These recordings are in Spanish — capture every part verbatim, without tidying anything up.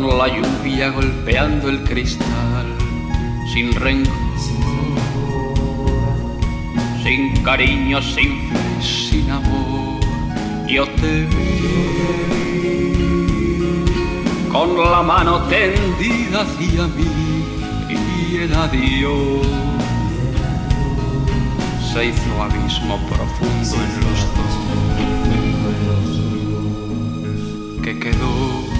con la lluvia golpeando el cristal, sin rencor, sin cariño, sin fe, sin amor. Yo te vi con la mano tendida hacia mí y el adiós se hizo abismo profundo en los dos. ¿Qué quedó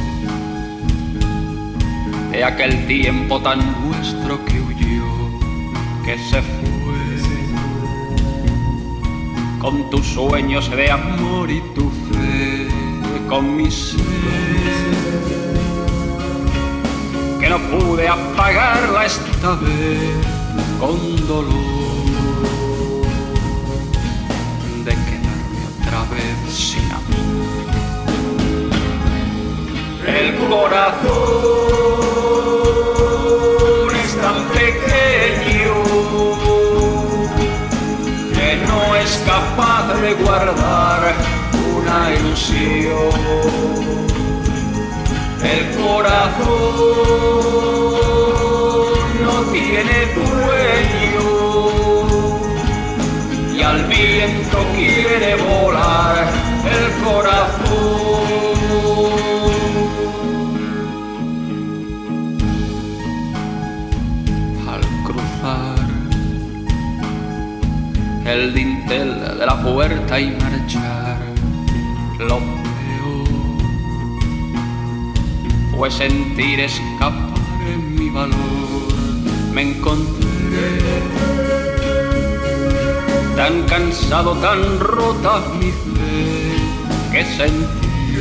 de aquel tiempo tan nuestro que huyó, que se fue con tus sueños de amor y tu fe, con mi sed, que no pude apagarla esta vez con dolor de quedarme otra vez sin amor? El corazón es tan pequeño que no es capaz de guardar una ilusión. El corazón no tiene dueño y al viento quiere volar el corazón. Al cruzar el dintel de la puerta y marchar, lo peor fue sentir escapar en mi valor. Me encontré tan cansado, tan rota mi fe, que sentí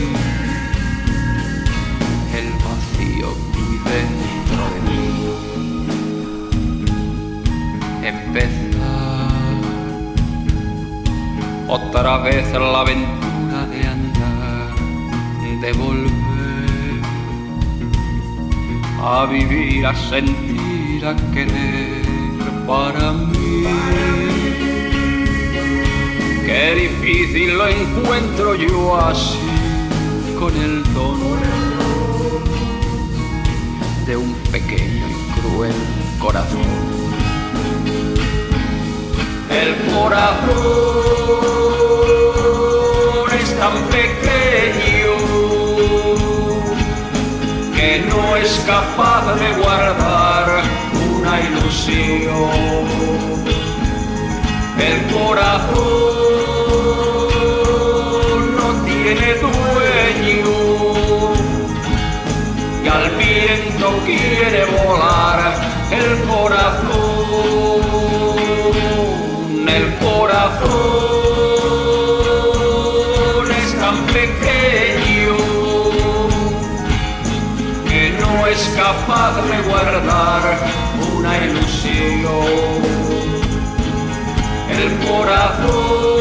el vacío muy dentro de mí. Empezar otra vez la aventura de andar, de volver a vivir, a sentir, a querer para mí. Qué difícil lo encuentro yo así, con el don de un pequeño y cruel corazón. El corazón es tan pequeño que no es capaz de guardar una ilusión. El corazón no tiene dueño y al viento quiere volar el corazón. El corazón es tan pequeño que no es capaz de guardar una ilusión. El corazón